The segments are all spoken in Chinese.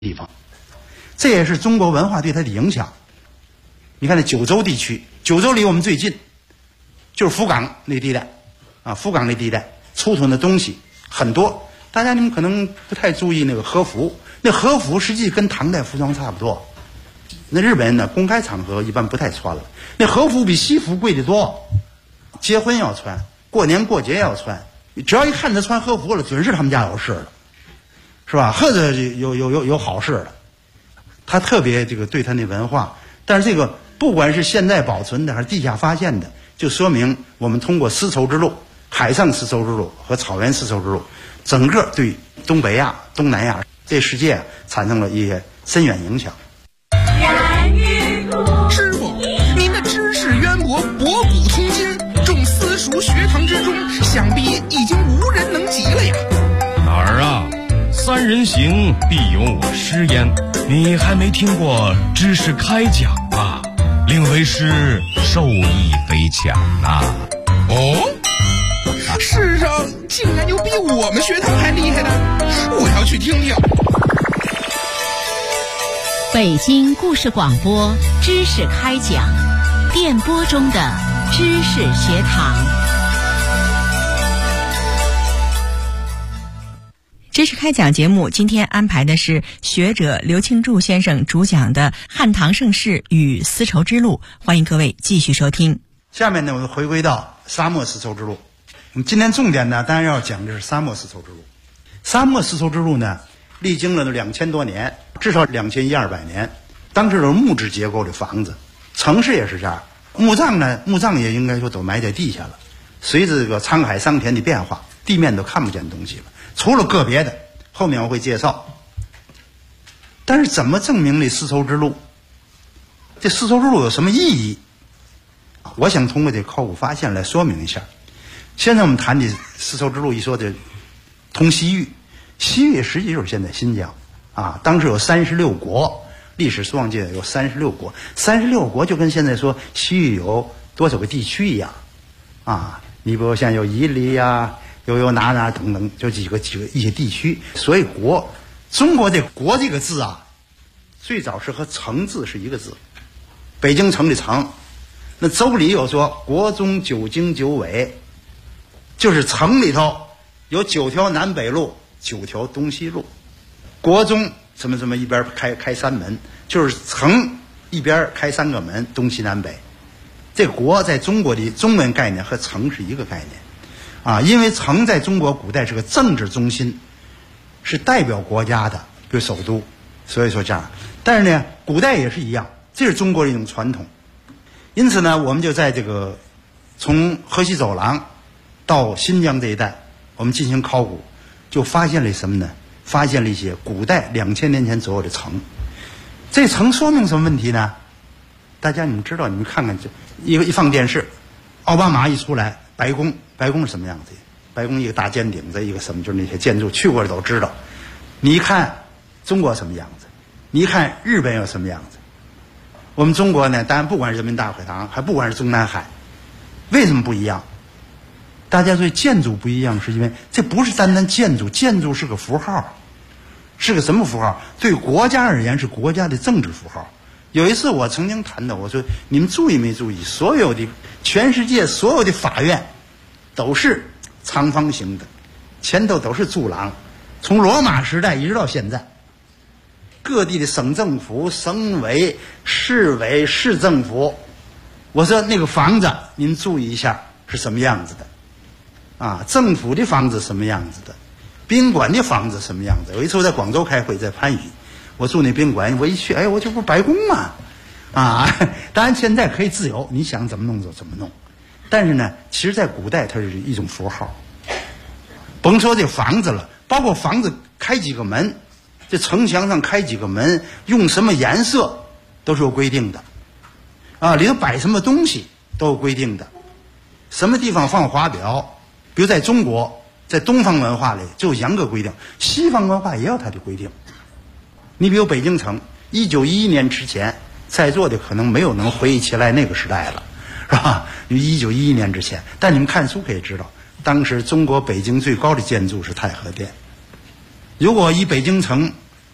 地方，这也是中国文化对它的影响。你看这九州地区，九州离我们最近，就是福冈那地带啊，福冈那地带出土的东西很多。大家你们可能不太注意那个和服，那和服实际跟唐代服装差不多。那日本人呢，公开场合一般不太穿了。那和服比西服贵得多，结婚要穿，过年过节要穿。只要一看他穿和服了，准是他们家有事了，是吧？或者有好事了。他特别这个对他那文化，但是这个不管是现在保存的还是地下发现的，就说明我们通过丝绸之路、海上丝绸之路和草原丝绸之路，整个对东北亚、东南亚这世界产生了一些深远影响。 师傅，您的知识渊博，博古通今，众私塾学堂之中，想必已经无人能及了呀。 哪儿啊？三人行，必有我师焉。你还没听过知识开讲吧？令为师受益匪浅呐。 哦，世上竟然有比我们学堂还厉害的，我要去听听。 北京故事广播知识开讲，电波中的知识学堂。知识开讲节目今天安排的是学者刘庆柱先生主讲的汉唐盛世与丝绸之路，欢迎各位继续收听。 下面呢，我们回归到沙漠丝绸之路。我们今天重点呢，当然要讲的是沙漠丝绸之路。沙漠丝绸之路呢，历经了2000多年，至少2100-200年。当时都是木质结构的房子，城市也是这样。墓葬也应该说都埋在地下了。随着这个沧海桑田的变化，地面都看不见东西了，除了个别的，后面我会介绍。但是怎么证明这丝绸之路？这丝绸之路有什么意义？我想通过这考古发现来说明一下。现在我们谈的丝绸之路一说的通西域，西域实际就是现在新疆啊。当时有36国，历史书上记得有36国，36国就跟现在说西域有多少个地区一样啊。你比如像有伊犁呀，有哪等等，就几个一些地区。所以中国这国这个字啊，最早是和城字是一个字，北京城的城。那周礼有说国中9经9纬，就是城里头有9条南北路，9条东西路。国中什么一边开3门，就是城一边开3个门，东西南北。这国在中国的中文概念和城是一个概念啊，因为城在中国古代是个政治中心，是代表国家的，比如首都，所以说这样。但是呢，古代也是一样，这是中国的一种传统。因此呢，我们就在这个从河西走廊到新疆这一带，我们进行考古，就发现了什么呢？发现了一些古代2000年前左右的城。这城说明什么问题呢？大家你们知道，你们看看，这一放电视，奥巴马一出来，白宫是什么样子？白宫一个大尖顶子，一个什么，就是那些建筑，去过的都知道。你一看中国什么样子，你一看日本有什么样子。我们中国呢，当然不管是人民大会堂，还不管是中南海，为什么不一样？大家说建筑不一样，是因为这不是单单建筑，建筑是个符号，是个什么符号？对国家而言是国家的政治符号。有一次我曾经谈到，我说你们注意没注意，所有的全世界所有的法院都是长方形的，前头都是柱廊，从罗马时代一直到现在。各地的省政府、省委、市委、市政府，我说那个房子您注意一下是什么样子的啊？政府的房子什么样子的？宾馆的房子什么样子？有一次我在广州开会，在番禺，我住那宾馆，我一去，哎，我这不是白宫吗？啊，当然现在可以自由，你想怎么弄就怎么弄。但是呢，其实在古代它是一种符号。甭说这房子了，包括房子开几个门，这城墙上开几个门，用什么颜色都是有规定的啊，里头摆什么东西都有规定的。什么地方放华表，比如在中国，在东方文化里就有严格规定，西方文化也有它的规定。你比如北京城，1911年之前，在座的可能没有能回忆起来那个时代了，是吧？1911年之前，但你们看书可以知道，当时中国北京最高的建筑是太和殿。如果以北京城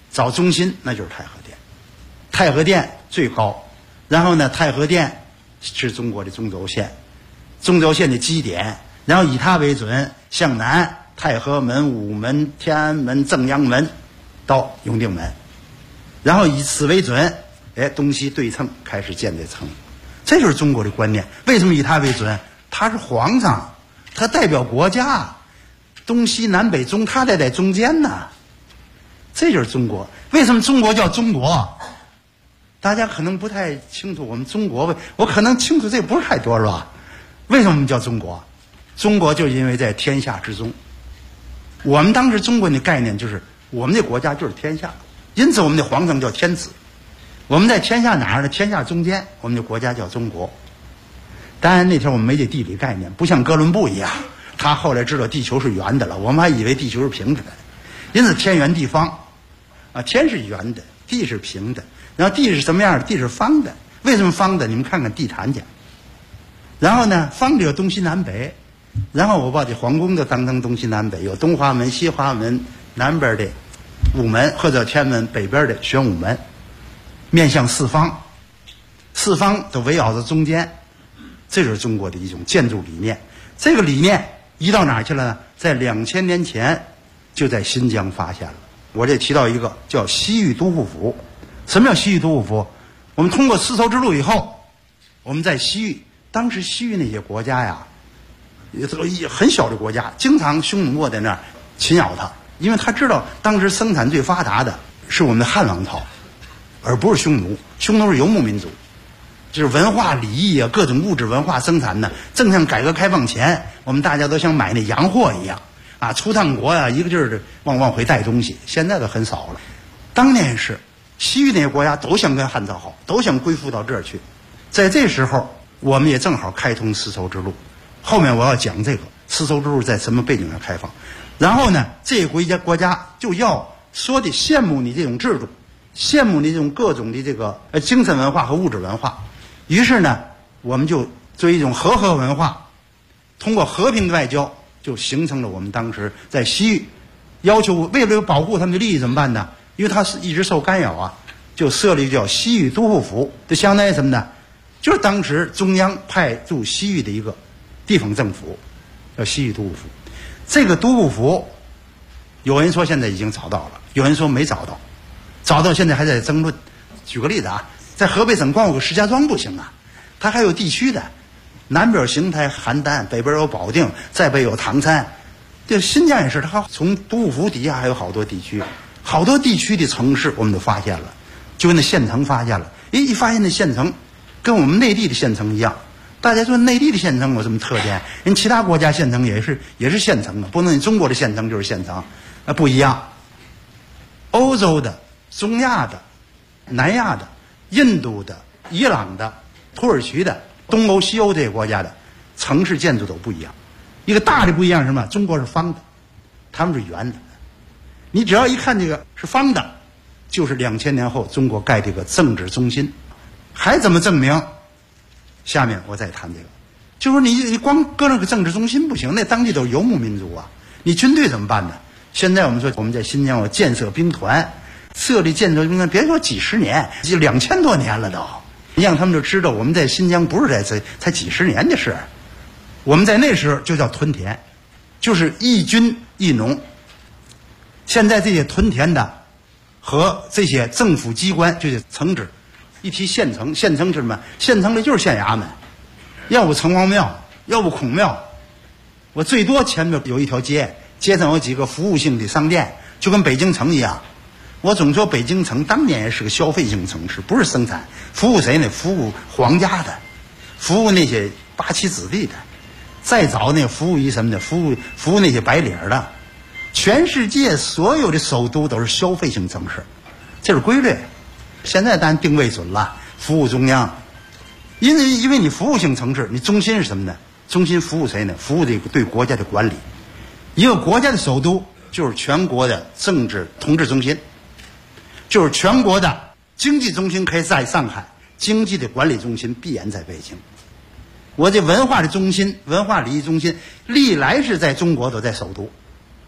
找中心那就是太和殿，太和殿最高，然后呢，太和殿是中国的中轴线，中轴线的基点，然后以它为准向南，太和门、午门、天安门、正阳门到永定门，然后以此为准，东西对称开始建这城，这就是中国的观念。为什么以它为准？他是皇上，他代表国家，东西南北中，他在中间呢。这就是中国。为什么中国叫中国？大家可能不太清楚，我们中国，我可能清楚这不是太多，是吧？为什么我们叫中国？中国就是因为在天下之中。我们当时中国的概念就是我们的国家就是天下，因此我们的皇上叫天子。我们在天下哪儿呢？天下中间，我们的国家叫中国。当然那天我们没这地理概念，不像哥伦布一样，他后来知道地球是圆的了，我们还以为地球是平的呢。因此天圆地方啊，天是圆的，地是平的，然后地是什么样的？地是方的。为什么方的？你们看看地坛去。然后呢，方的有东西南北，然后我把这皇宫都当成东西南北，有东华门、西华门，南边的午门或者天安门，北边的玄武门，面向四方，四方都围绕着中间。这就是中国的一种建筑理念。这个理念移到哪儿去了呢？在2000年前就在新疆发现了。我这提到一个叫西域都护府。什么叫西域都护府？我们通过丝绸之路以后，我们在西域，当时西域那些国家呀，很小的国家，经常匈奴在那儿侵扰他，因为他知道当时生产最发达的是我们的汉王朝，而不是匈奴。匈奴是游牧民族，就是文化礼仪啊，各种物质文化生产呢，正像改革开放前，我们大家都想买那洋货一样啊，出趟国啊，一个劲儿的往回带东西，现在都很少了。当年是西域那些国家都想跟汉朝好，都想归附到这儿去。在这时候，我们也正好开通丝绸之路。后面我要讲这个丝绸之路在什么背景下开放。然后呢，这个国家就要说的羡慕你这种制度，羡慕你这种各种的这个精神文化和物质文化。于是呢，我们就作为一种和文化，通过和平的外交，就形成了我们当时在西域要求，为了保护他们的利益怎么办呢？因为他是一直受干扰啊，就设立叫西域都护府，这相当于什么呢？就是当时中央派驻西域的一个地方政府，叫西域都护府。这个都护府，有人说现在已经找到了，有人说没找到，找到现在还在争论。举个例子啊，在河北省光有个石家庄不行啊，它还有地区的，南边邢台、邯郸，北边有保定，再北有唐山。这新疆也是，它从都护府底下还有好多地区，好多地区的城市我们都发现了，就跟那县城发现了。一发现那县城跟我们内地的县城一样。大家说内地的县城有什么特点？人其他国家县城也是县城的，不能中国的县城就是县城，不一样。欧洲的、中亚的、南亚的、印度的、伊朗的、土耳其的、东欧、西欧这些国家的城市建筑都不一样。一个大的不一样是什么？中国是方的，他们是圆的。你只要一看这个是方的，就是2000年后中国盖这个政治中心。还怎么证明？下面我再谈这个，就说你光搁那个政治中心不行，那当地都是游牧民族啊，你军队怎么办呢？现在我们说我们在新疆有建设兵团，设立建设兵团，别说几十年，就2000多年了都。你让他们就知道我们在新疆不是才几十年的事，我们在那时候就叫屯田，就是一军一农。现在这些屯田的和这些政府机关就是城址。一提县城，县城是什么？县城里就是县衙门，要不城隍庙，要不孔庙。我最多前面有一条街，街上有几个服务性的商店，就跟北京城一样。我总说北京城当年也是个消费性城市，不是生产。服务谁呢？服务皇家的，服务那些八旗子弟的，再早那服务于什么的？服务那些白领的。全世界所有的首都都是消费性城市，这是规律。现在当然定位准了，服务中央，因为你服务性城市，你中心是什么呢？中心服务谁呢？服务这个对国家的管理。一个国家的首都就是全国的政治统治中心，就是全国的经济中心可以在上海，经济的管理中心必然在北京。我这文化的中心、文化礼仪中心，历来是在中国都在首都。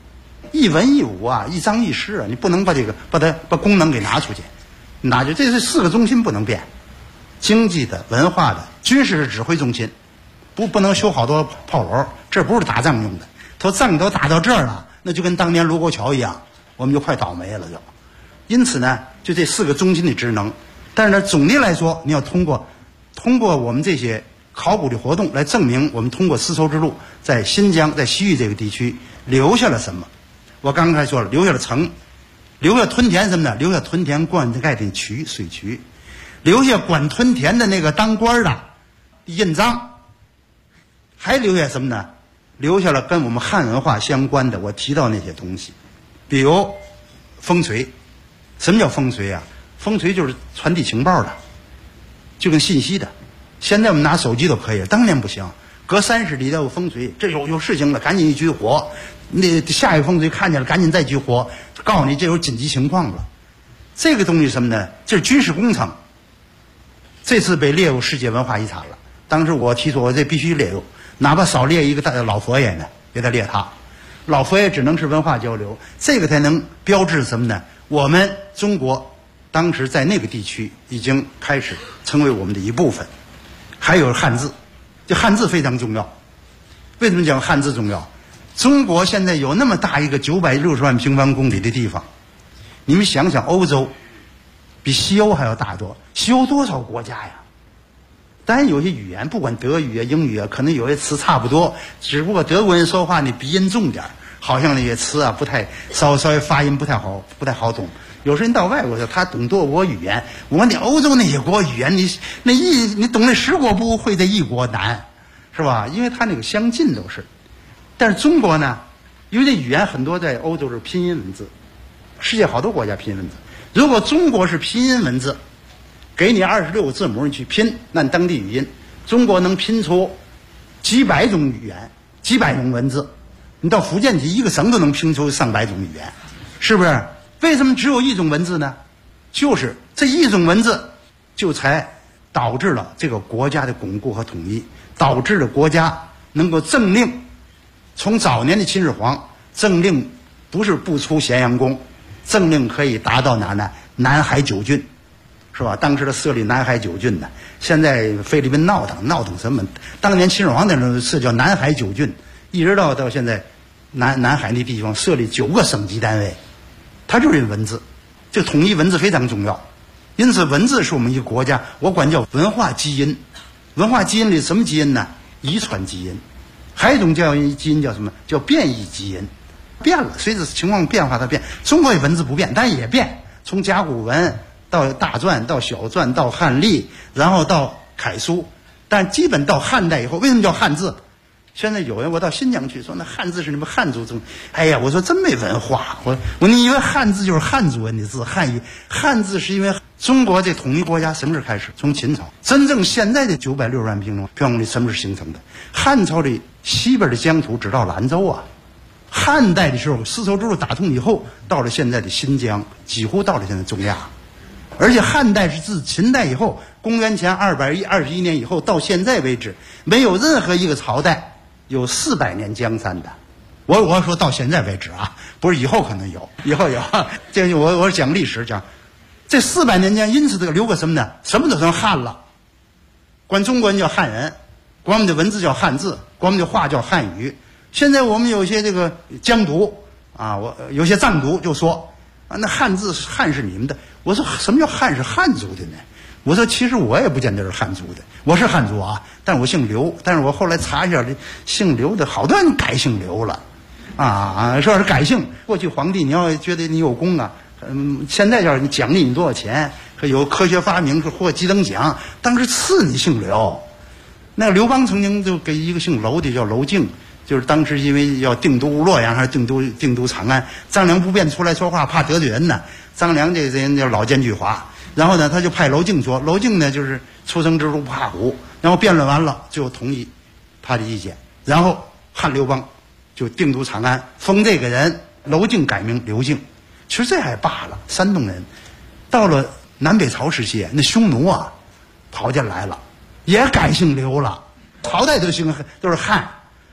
一文一武啊，一张一弛啊，你不能把功能给拿出去，这是4个中心不能变，经济的、文化的、军事是指挥中心，不能修好多炮楼，这不是打仗用的。仗都打到这儿了，那就跟当年卢沟桥一样，我们就快倒霉了就。因此呢，就这4个中心的职能。但是呢，总的来说，你要通过我们这些考古的活动来证明我们通过丝绸之路在新疆、在西域这个地区留下了什么。我刚才说了，留下了城，留下屯田什么呢？留下屯田灌溉的水渠，留下管屯田的那个当官的印章，还留下什么呢？留下了跟我们汉文化相关的我提到那些东西，比如风锤。什么叫风锤啊？风锤就是传递情报的，就跟信息的。现在我们拿手机都可以了，当年不行，隔30里要有风锤，这有事情了，赶紧一举火。那下一个风锤看见了，赶紧再举火，告诉你这有紧急情况了。这个东西什么呢？这是军事工程。这次被列入世界文化遗产了。当时我提出我这必须列入，哪怕少列一个老佛爷呢，也得列他。老佛爷只能是文化交流，这个才能标志什么呢？我们中国当时在那个地区已经开始成为我们的一部分。还有汉字，这汉字非常重要。为什么讲汉字重要？中国现在有那么大一个960万平方公里的地方，你们想想，欧洲比西欧还要大多，西欧多少国家呀？当然有些语言，不管德语啊、英语啊，可能有些词差不多，只不过德国人说话你鼻音重点，好像那些词啊稍微发音不太好懂。有时候人到外国他懂多国语言，我问你欧洲那些国语言，你懂那10国不会这1国难，是吧？因为他那个相近都是。但是中国呢，因为这语言很多在欧洲是拼音文字，世界好多国家拼音文字。如果中国是拼音文字，给你26个字母你去拼，那你当地语音，中国能拼出几百种语言、几百种文字。你到福建去，一个省都能拼出上百种语言，是不是？为什么只有一种文字呢？就是这一种文字，就才导致了这个国家的巩固和统一，导致了国家能够政令。从早年的秦始皇，政令不是不出咸阳宫，政令可以达到哪呢？南海9郡，是吧？当时的设立南海9郡呢，现在菲律宾闹腾什么？当年秦始皇那时候是叫南海9郡，一直到现在，南海那地方设立9个省级单位。它就是文字，这统一文字非常重要。因此文字是我们一个国家，我管叫文化基因。文化基因里什么基因呢？遗传基因。还有一种叫基因叫什么？叫变异基因。变了，随着情况变化它变。中国的文字不变，但也变，从甲骨文到大篆到小篆到汉隶，然后到楷书，但基本到汉代以后，为什么叫汉字？现在有人我到新疆去说那汉字是你们汉族中，哎呀，我说真没文化。你以为汉字就是汉族人的字？汉字是因为中国这统一国家什么时候开始？从秦朝。真正现在的960万平方公里什么时候形成的？汉朝的西边的疆土只到兰州啊。汉代的时候，丝绸之路打通以后，到了现在的新疆，几乎到了现在中亚。而且汉代是自秦代以后，公元前221年以后到现在为止，没有任何一个朝代有400年江山的。我说到现在为止啊，不是以后可能有，以后有。这我讲历史讲，这400年间，因此这个留个什么呢？什么都成汉了。管中国人叫汉人，管我们的文字叫汉字，管我们的话叫汉语。现在我们有些这个疆独啊，我有些藏独就说啊，那汉字汉是你们的。我说什么叫汉是汉族的呢？我说其实我也不见得是汉族的，我是汉族啊，但我姓刘。但是我后来查一下，这姓刘的好多人改姓刘了，说是改姓。过去皇帝你要觉得你有功啊，现在要是你奖励你多少钱，有科学发明是获几等奖，当时赐你姓刘。那个刘邦曾经就给一个姓娄的叫娄敬，就是当时因为要定都洛阳还是定都长安，张良不便出来说话，怕得罪人呢。张良这人叫老奸巨猾。然后呢，他就派娄敬说，娄敬呢就是初生之犊不怕虎，然后辩论完了，最后同意他的意见，然后汉刘邦就定都长安，封这个人娄敬改名刘敬。其实这还罢了，山东人到了南北朝时期，那匈奴啊跑进来了，也改姓刘了，朝代都是汉，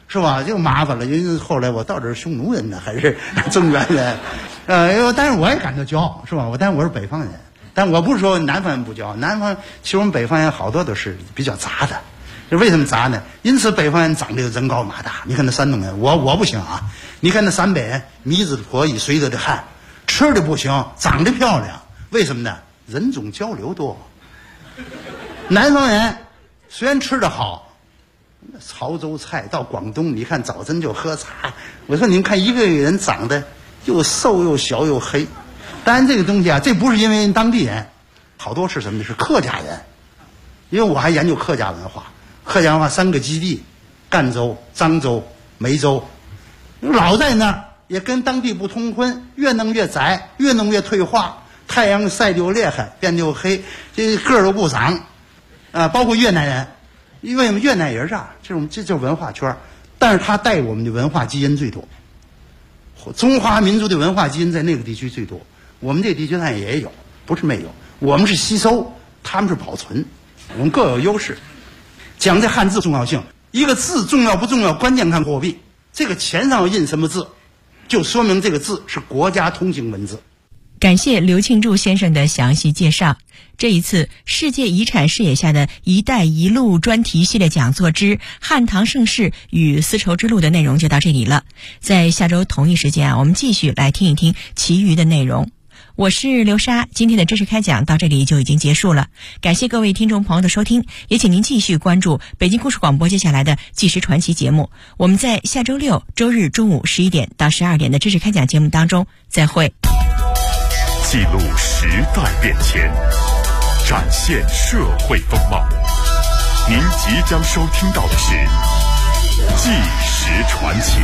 是吧？就麻烦了。因为后来我到底是匈奴人呢，还是中原人？但是我也感到骄傲，是吧？但是我是北方人，但我不是说南方人不骄傲。南方其实我们北方人好多都是比较杂的。这为什么杂呢？因此北方人长得就人高马大。你看那山东人，我不行啊。你看那陕北人，米子的婆姨，水子的汉，吃的不行，长得漂亮。为什么呢？人种交流多。南方人虽然吃得好，潮州菜到广东，你看早晨就喝茶。我说你们看一个人长得又瘦又小又黑，当然这个东西啊，这不是因为当地人，好多是什么呢？是客家人。因为我还研究客家文化，客家文化3个基地：赣州、漳州、梅州。老在那儿也跟当地不通婚，越弄越窄，越弄越退化，太阳晒得又厉害，变得又黑，这个儿都不长。包括越南人，因为越南也是这样，这就是文化圈，但是他带我们的文化基因最多。中华民族的文化基因在那个地区最多，我们这个地区上也有，不是没有。我们是吸收，他们是保存，我们各有优势。讲这汉字重要性，一个字重要不重要，关键看货币。这个钱上要印什么字，就说明这个字是国家通行文字。 感谢刘庆柱先生的详细介绍。这一次世界遗产视野下的一带一路专题系列讲座之汉唐盛世与丝绸之路的内容就到这里了。在下周同一时间我们继续来听一听其余的内容。我是刘莎，今天的知识开讲到这里就已经结束了。感谢各位听众朋友的收听，也请您继续关注北京故事广播接下来的纪实传奇节目。我们在下周6周日中午11点到12点的知识开讲节目当中再会。 记录时代变迁，展现社会风貌。您即将收听到的是纪实传奇。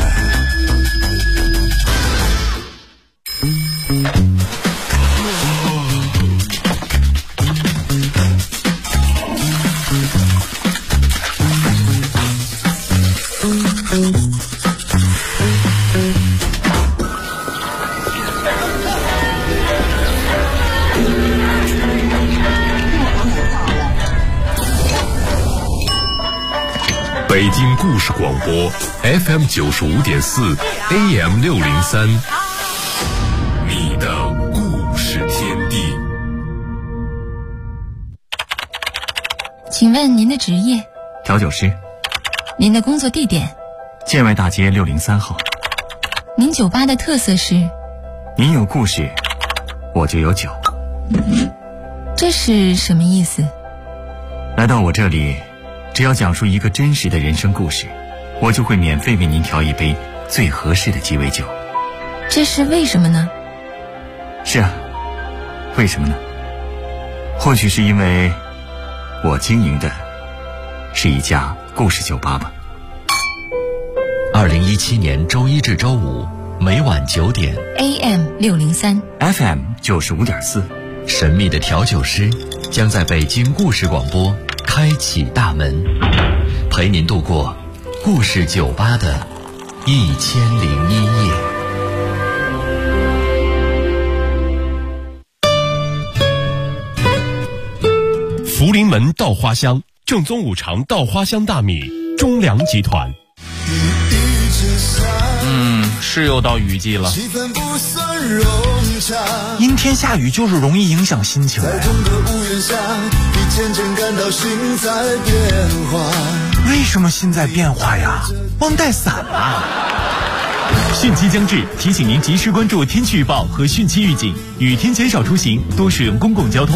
北京故事广播 FM 95.4 AM 603，你的故事天地。 请问您的职业？ 调酒师。 您的工作地点？ 建外大街603号。 您酒吧的特色是？ 您有故事，我就有酒。 这是什么意思？ 来到我这里，只要讲述一个真实的人生故事，我就会免费为您调一杯最合适的鸡尾酒。 这是为什么呢？ 是啊，为什么呢？或许是因为我经营的是一家故事酒吧吧。 2017年周一至周五每晚9点 AM 603 FM 95.4， 神秘的调酒师将在北京故事广播开启大门，陪您度过故事酒吧的1001夜。 福临门稻花香，正宗五常稻花香大米，中粮集团。 是又到雨季了， 阴天下雨就是容易影响心情。为什么心在变化呀？忘带伞啊！ 汛期将至，提醒您及时关注天气预报和汛期预警，雨天减少出行，多使用公共交通。